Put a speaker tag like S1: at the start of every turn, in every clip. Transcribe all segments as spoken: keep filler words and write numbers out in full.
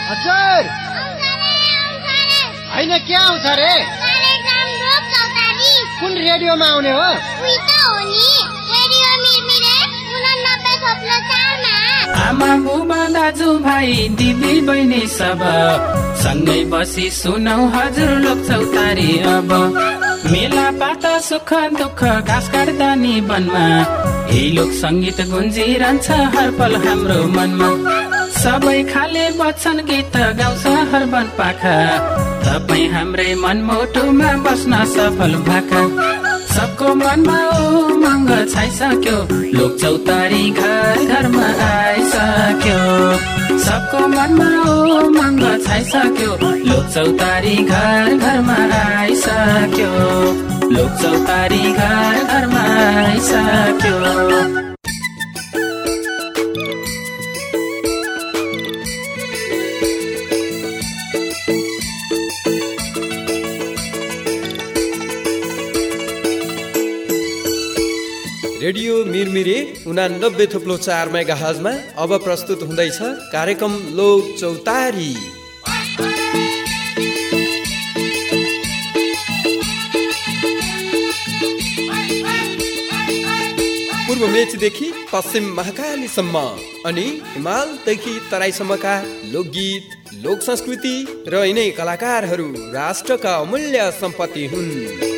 S1: हजुर होइन के आउँछ रे? कुन रेडियोमा आउने हो?
S2: आमा बुबा दाजु भाइ दिदी बहिनी सब सँगै बसी सुनौ हजुर लोक चौतारी अब। मेला पात सुख दुःख घाँस काट्दा नि वनमा यही लोक सङ्गीत गुन्जिरहन्छ हर पल हाम्रो मनमा। सबै खाले बच्छन् गीत गाउँछ हर वन पाखा तपाईँ हाम्रै मनमुटुमा बस्न सफल भाका। सबको मनमा उमङ्ग छाइसक्यो लोक चौतारी घर घरमा आइसक्यो। सबको मनमा उमङ्ग छाइसक्यो लोक चौतारी घर घरमा आइसक्यो। लोक चौतारी घर घरमा आइसक्यो।
S3: रेडियो मिरमिरे उनानब्बे थुप्लो चार मेगा हजमा अब प्रस्तुत हुँदैछ कार्यक्रम लोक चौतारी। पूर्व मेचीदेखि पश्चिम महाकालीसम्म अनि हिमालदेखि तराईसम्मका लोकगीत लोक संस्कृति र यिनै कलाकारहरू राष्ट्रका अमूल्य सम्पत्ति हुन्।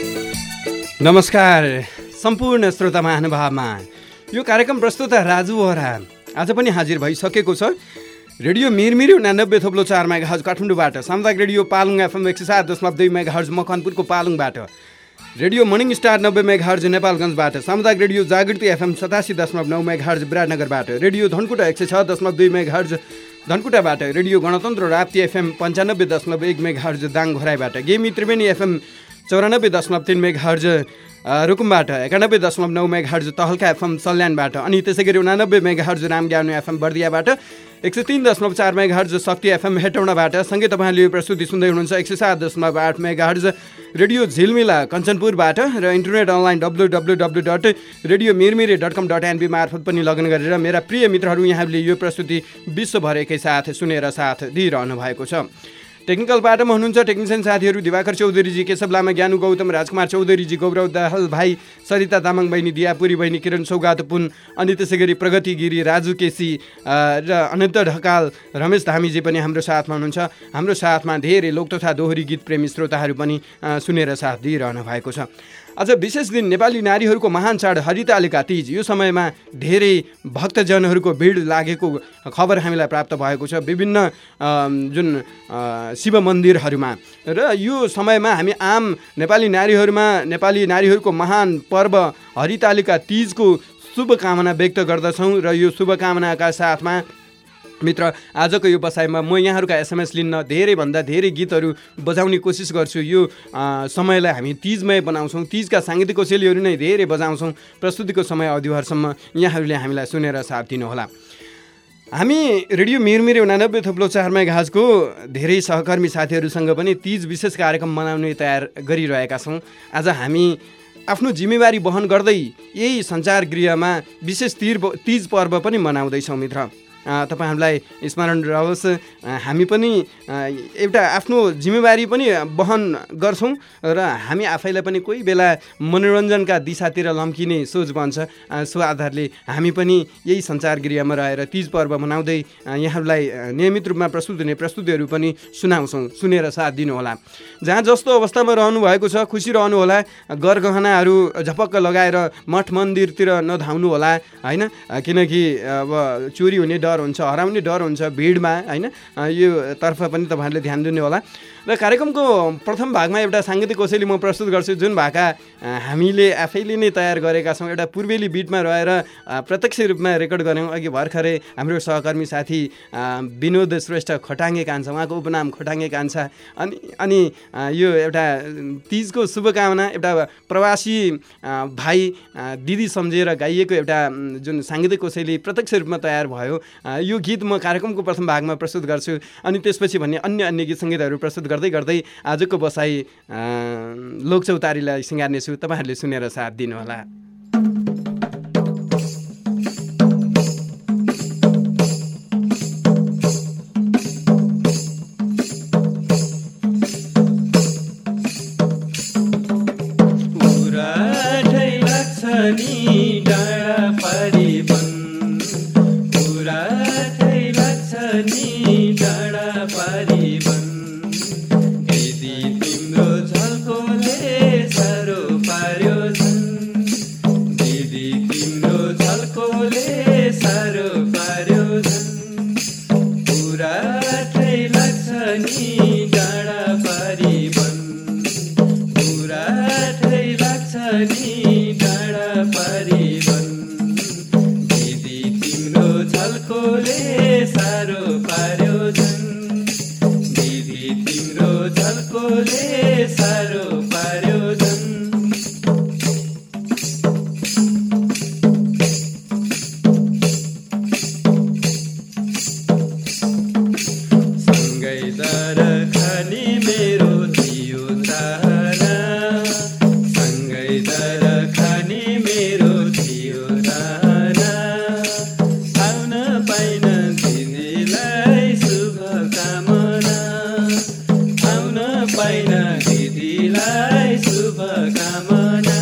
S4: नमस्कार सम्पूर्ण श्रोता महानुभावमा यो कार्यक्रम प्रस्तुत राजु वहरा आज पनि हाजिर भइसकेको छ। रेडियो मिरमिरे उनानब्बे थोप्लो चार मेगा हज काठमाडौँबाट, सामुदायिक रेडियो पालुङ एफएम एक सय सात दशमलव दुई मेगा हर्ज मकवानपुरको पालुङबाट, रेडियो मर्निङ स्टार नब्बे मेगा हर्ज नेपालगञ्जबाट, सामुदायिक रेडियो जागृति एफएम सतासी दशमलव नौ मेगा हर्ज विराटनगरबाट, रेडियो धनकुटा एक सय छ दशमलव दुई मेगा हर्ज धनकुटाबाट, रेडियो गणतन्त्र राप्ती एफएम पन्चानब्बे दशमलव एक मेगा हर्ज दाङ घोराइबाट, गेमी त्रिवेणी एफएम चौरानब्बे दशमलव तिन मेगा हर्ज रुकुमबाट, एकानब्बे दशमलव नौ मेगा हर्ज तहल्का एफएम सल्यानबाट, अनि त्यसै गरी उनानब्बे मेगा हर्ज रामज्ञानु एफएम बर्दियाबाट, एक सय तिन दशमलव चार मेगा हर्ज शक्ति एफएम हेटौँडाबाट, सँगै तपाईँले यो प्रस्तुति सुन्दै हुनुहुन्छ एक सय सात दशमलव आठ मेगा हर्ज रेडियो झिलमिला कञ्चनपुरबाट र internet online W W W dot radio Mirmire dot com dot NP मार्फत पनि लगन गरेर मेरा प्रिय मित्रहरू यहाँले यो प्रस्तुति विश्वभर एकैसाथ सुनेर साथ दिइरहनु भएको छ। टेक्निकल पाटोमा हुनुहुन्छ टेक्निसियन साथीहरू दिवाकर चौधरीजी, केशव लामा, ज्ञानु गौतम, राजकुमार चौधरीजी, गौरव दाहाल भाइ, सरिता तामाङ बहिनी, दियापुरी बहिनी, किरण सौगात पुन, अनि त्यसै गरी प्रगति गिरी, राजु केसी र अनन्त ढकाल, रमेश धामीजी पनि हाम्रो साथमा हुनुहुन्छ। हाम्रो साथमा धेरै लोक तथा दोहोरी गीत प्रेमी श्रोताहरू पनि सुनेर साथ दिइरहनु भएको छ। आज विशेष दिन नेपाली नारीहरूको महान चाड हरितालिका तीज। यो समयमा धेरै भक्तजनहरूको भिड लागेको खबर हामीलाई प्राप्त भएको छ विभिन्न जुन शिव मन्दिरहरूमा। र यो समयमा हामी आम नेपाली नारीहरूमा नेपाली नारीहरूको महान पर्व हरितालिका तीजको शुभकामना व्यक्त गर्दछौँ। र यो शुभकामनाका साथमा मित्र आजको यो बसाइमा म यहाँहरूका एसएमएस लिन्न धेरैभन्दा धेरै गीतहरू बजाउने कोसिस गर्छु। यो समयलाई हामी तीजमय बनाउँछौँ, तीजका साङ्गीतिक कोसेलीहरू नै धेरै बजाउँछौँ। प्रस्तुतिको समय अवधिभरसम्म यहाँहरूले हामीलाई सुनेर साथ दिनुहोला। हामी रेडियो मिरमिरे उनानब्बे थोप्लो चार मेगा हजको धेरै सहकर्मी साथीहरूसँग पनि तीज विशेष कार्यक्रम मनाउने तयार गरिरहेका छौँ। आज हामी आफ्नो जिम्मेवारी वहन गर्दै यही सञ्चार गृहमा विशेष तीज तीज पर्व पनि मनाउँदैछौँ। मित्र तपाईँहरूलाई स्मरण रहोस्, हामी पनि एउटा आफ्नो जिम्मेवारी पनि वहन गर्छौँ र हामी आफैलाई पनि कोही बेला मनोरञ्जनका दिशातिर लम्किने सोच बन्छ। सो आधारले हामी पनि यही सञ्चार गृहमा रहेर तीज पर्व मनाउँदै यहाँहरूलाई नियमित रूपमा प्रस्तुत हुने प्रस्तुतिहरू पनि सुनाउँछौँ। सुनेर साथ दिनुहोला। जहाँ जस्तो अवस्थामा रहनुभएको छ खुसी रहनुहोला। गरगहनाहरू झपक्क लगाएर मठ मन्दिरतिर नधाउनु होला, होइन, किनकि अब चोरी हुने डर हुन्छ, हराउने डर हुन्छ भिडमा, होइन। यो तर्फ पनि तपाईँहरूले ध्यान दिनु होला। र कार्यक्रमको प्रथम भागमा एउटा साङ्गीतिक कोसेली म प्रस्तुत गर्छु, जुन भाका हामीले आफैले नै तयार गरेका छौँ। एउटा पूर्वेली बिटमा रहेर प्रत्यक्ष रूपमा रेकर्ड गऱ्यौँ। अघि भर्खरै हाम्रो सहकर्मी साथी विनोद श्रेष्ठ खटाङ्गे कान्छा, उहाँको उपनाम खटाङ्गे कान्छा, अनि अनि यो एउटा तीजको शुभकामना एउटा प्रवासी भाइ दिदी सम्झेर गाइएको एउटा जुन साङ्गीतिक कोसेली प्रत्यक्ष रूपमा तयार भयो। यो गीत म कार्यक्रमको प्रथम भागमा प्रस्तुत गर्छु, अनि त्यसपछि भन्ने अन्य अन्य गीत सङ्गीतहरू प्रस्तुत गर्दै गर्दै आजको बसाइ लोक चौतारीलाई सिँगार्नेछु। तपाईँहरूले सुनेर साथ दिनुहोला।
S2: झल्कोले साह्रो पार्यो झन् दिदी तिम्रो झल्कोले साह्रो पार्यो झन् सँगै दर खाने मेरो थियो चाहना सँगै दर खाने मेरो थियो चाहना आउन पाइन दिदीलाई शुभकामना आउन पाइन दिदीलाई शुभकामना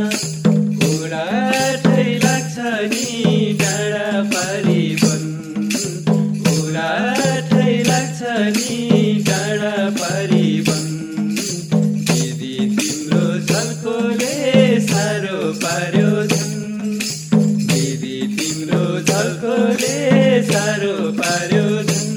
S2: उराठै लाग्छ नि डाँडा पारी वन उराठै लाग्छ नि डाँडा पारी वन दिदी तिम्रो झल्कोले साह्रो पार्यो झन् दिदी तिम्रो झल्कोले साह्रो पार्यो झन्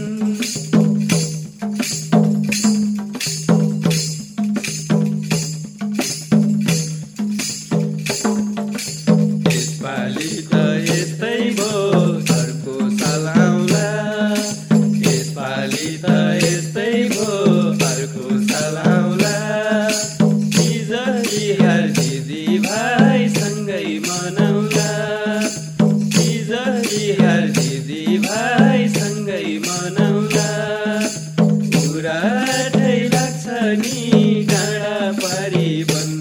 S2: यसपालि त यस्तै भयो अर्को साल आउँला यसपालि त यस्तै भयो अर्को साल आउँला हिज तिहार दिदी भाइ सँगै मनाउँला हिज तिहार दिदी भाइ सँगै मनाउँला उराठै लाग्छ नि डाँडा पारी वन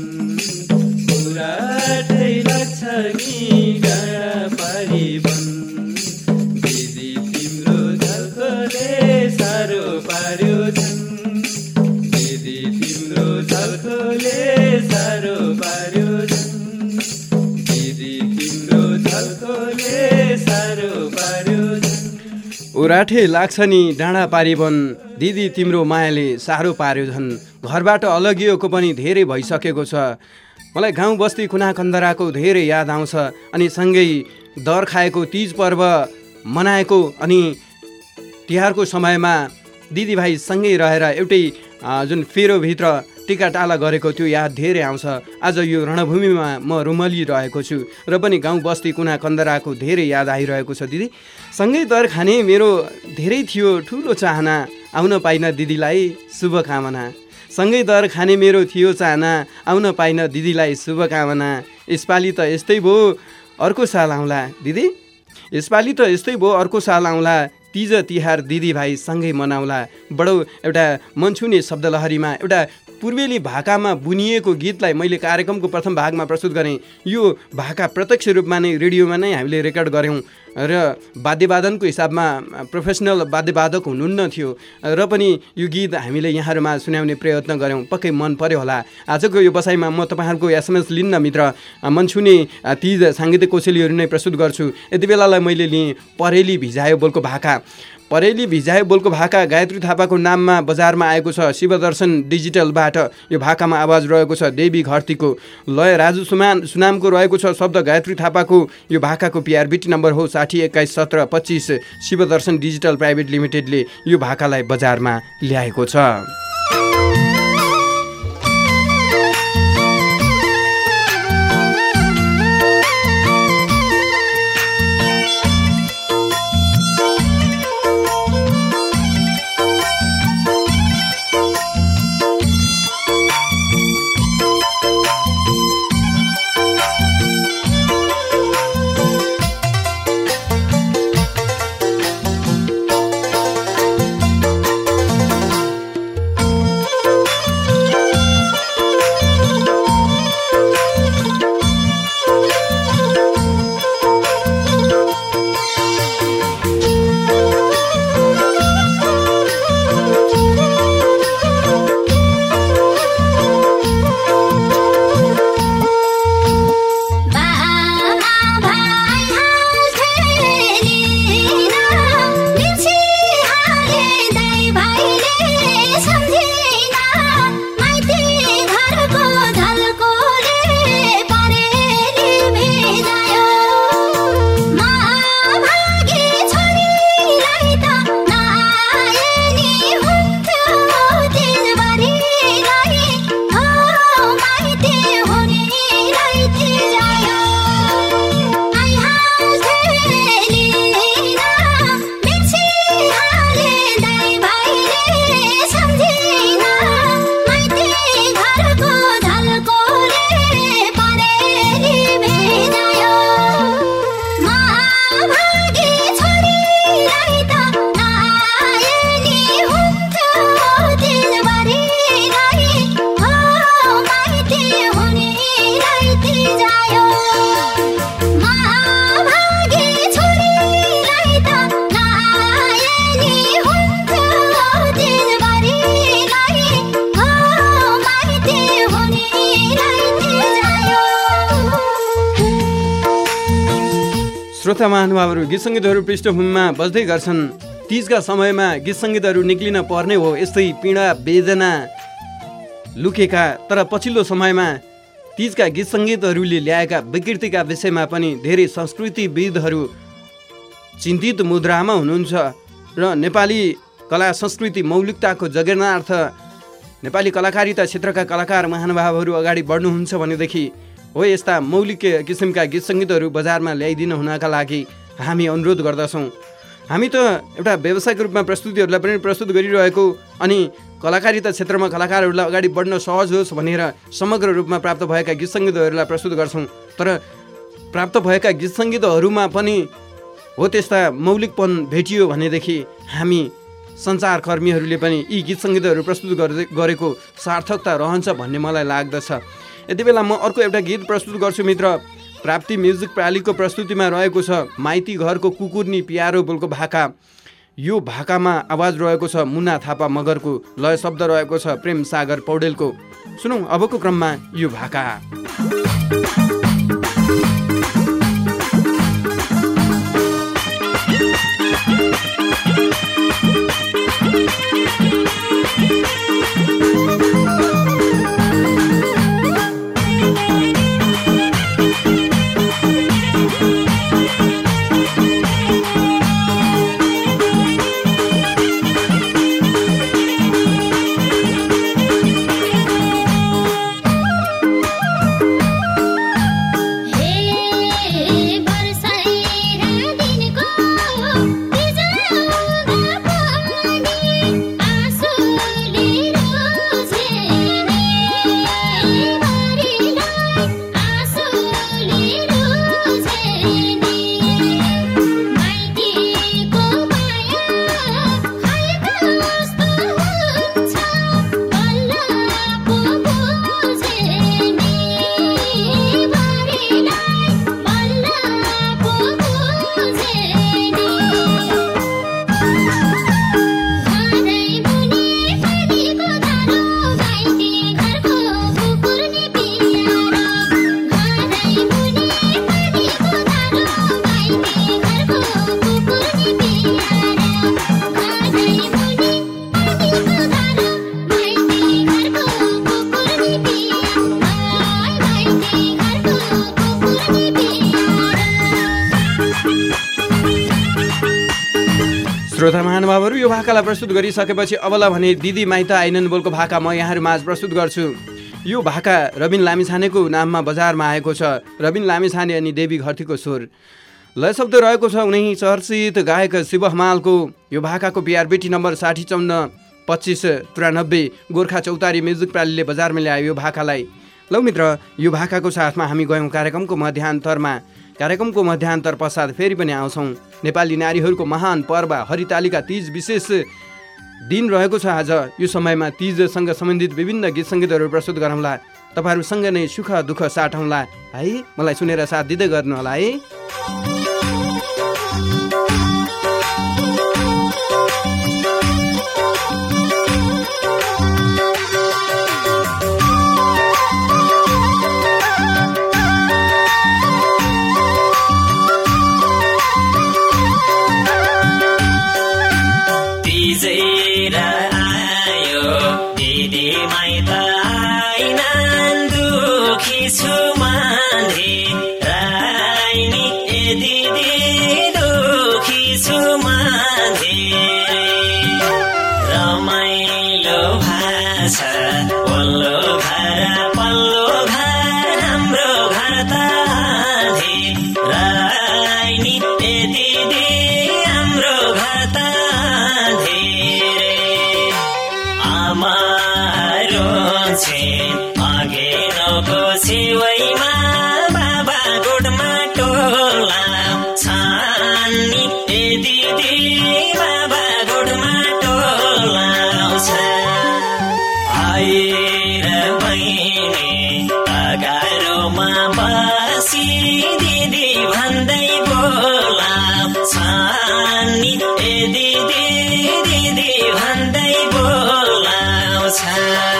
S2: उराठै लाग्छ नि डाँडा पारी वन दिदी तिम्रो झल्कोले साह्रो पार्यो झन् दिदी तिम्रो झल्कोले साह्रो पार्यो झन् दिदी तिम्रो झल्कोले साह्रो पार्यो झन्
S4: उराठे लाग्छ नि डाँडा पारिवन दिदी तिम्रो मायाले साह्रो पार्यो झन् घरबाट अलगिएको पनि धेरै भइसकेको छ मलाई गाउँ बस्ती कुना कन्दराको धेरै याद आउँछ अनि सँगै दर खाएको तीज पर्व मनाएको अनि तिहारको समयमा दिदीभाइ सँगै रहेर एउटै अ, जुन फेरोभित्र टिकाटाला गरेको त्यो याद धेरै आउँछ आज यो रणभूमिमा म रुमलिरहेको छु र पनि गाउँ बस्ती कुना कन्दराको धेरै याद आइरहेको छ दिदी सँगै दर खाने मेरो धेरै थियो ठुलो चाहना आउन पाइन दिदीलाई शुभकामना सँगै दर खाने मेरो थियो चाहना आउन पाइन दिदीलाई शुभकामना यसपालि त यस्तै भयो अर्को साल आउँला दिदी यसपालि त यस्तै भयो अर्को साल आउँला तीज तिहार दिदीभाइ सँगै मनाउला बडो एउटा मनछुने शब्दलहरीमा एउटा पूर्वेली भाकामा बुनिएको गीतलाई मैले कार्यक्रमको प्रथम भागमा प्रस्तुत गरेँ यो भाका प्रत्यक्ष रूपमा नै रेडियोमा नै हामीले रेकर्ड गऱ्यौँ र वाद्यवादनको हिसाबमा प्रोफेसनल वाद्यवादक हुनुहुन्न थियो र पनि यो गीत हामीले यहाँहरूमा सुनाउने प्रयत्न गऱ्यौँ पक्कै मन पर्यो होला आजको यो बसाइमा म तपाईँहरूको एसएमएस लिन्न मित्र मनछुने तीज साङ्गीतिक कौशलीहरू नै प्रस्तुत गर्छु यति बेलालाई मैले लिएँ परेली भिजायो बोलको भाका परेली भिजायो बोलको भाका गायत्री थापाको नाममा बजारमा आएको छ शिवदर्शन डिजिटलबाट यो भाकामा आवाज रहेको छ देवी घरतीको लय राजु सुमान सुनामको रहेको छ शब्द गायत्री थापाको यो भाकाको पिआरबिटी नम्बर हो साठी एक्काइस सत्र पच्चिस शिवदर्शन डिजिटल प्राइभेट लिमिटेडले यो भाकालाई बजारमा ल्याएको छ। श्रोता महानुभावहरू, गीत सङ्गीतहरू पृष्ठभूमिमा बज्दै गर्छन्। तीजका समयमा गीत सङ्गीतहरू निक्लिन पर्ने हो। यस्तै पीडा वेदना लुकेका तर पछिल्लो समयमा तीजका गीत सङ्गीतहरूले ल्याएका विकृतिका विषयमा पनि धेरै संस्कृतिविदहरू चिन्तित मुद्रामा हुनुहुन्छ र नेपाली कला संस्कृति मौलिकताको जगेर्नार्थ नेपाली कलाकारिता क्षेत्रका कलाकार महानुभावहरू अगाडि बढ्नुहुन्छ भनेदेखि हो यस्ता मौलिक किसिमका गीत सङ्गीतहरू बजारमा ल्याइदिन हुनका लागि हामी अनुरोध गर्दछौँ। हामी त एउटा व्यावसायिक रूपमा प्रस्तुतिहरूलाई पनि प्रस्तुत गरिरहेको अनि कलाकारिता क्षेत्रमा कलाकारहरूलाई अगाडि बढ्न सहज होस् भनेर समग्र रूपमा प्राप्त भएका गीत सङ्गीतहरूलाई प्रस्तुत गर्छौँ। तर प्राप्त भएका गीत सङ्गीतहरूमा पनि हो त्यस्ता मौलिकपन भेटियो भनेदेखि हामी सञ्चारकर्मीहरूले पनि यी गीत सङ्गीतहरू प्रस्तुत गरेको सार्थकता रहन्छ भन्ने मलाई लाग्दछ। यति बेला म अर्को एउटा गीत प्रस्तुत गर्छु मित्र। प्राप्ति म्युजिक प्रालीको प्रस्तुतिमा रहेको छ माइती घरको कुकुर्नी प्यारो बोलको भाका। यो भाकामा आवाज रहेको छ मुना थापा मगरको, लय शब्द रहेको छ प्रेम सागर पौडेलको। सुनौँ अबको क्रममा यो भाका। श्रोता महानुभावहरू, यो भाकालाई प्रस्तुत गरिसकेपछि अबला भने दिदी माइत आइनन् बोलको भाका म यहाँहरू माझ प्रस्तुत गर्छु। यो भाका रबिन लामिछानेको नाममा बजारमा आएको छ। रबिन लामिछाने अनि देवी घरतीको स्वर, लय शब्द रहेको छ उनी चर्चित गायक शिव हमालको। यो भाकाको बिआरबिटी नम्बर साठी चौन्न पच्चिस त्रियानब्बे गोर्खा चौतारी म्युजिक प्रालीले बजारमा ल्यायो यो भाकालाई। लौ मित्र, यो भाकाको साथमा हामी गयौँ कार्यक्रमको मध्यान्तरमा। कार्यक्रमको मध्यान्तर पश्चात फेरि पनि आउँछौँ। नेपाली नारीहरूको महान पर्व हरितालिका तीज विशेष दिन रहेको छ आज। यो समयमा तीजसँग सम्बन्धित विभिन्न गीत सङ्गीतहरू प्रस्तुत गरौँला। तपाईँहरूसँग नै सुख दुःख साटौँला है। मलाई सुनेर साथ दिँदै गर्नु होला है।
S5: दिदी दिदी भन्दै बोलाउँछ।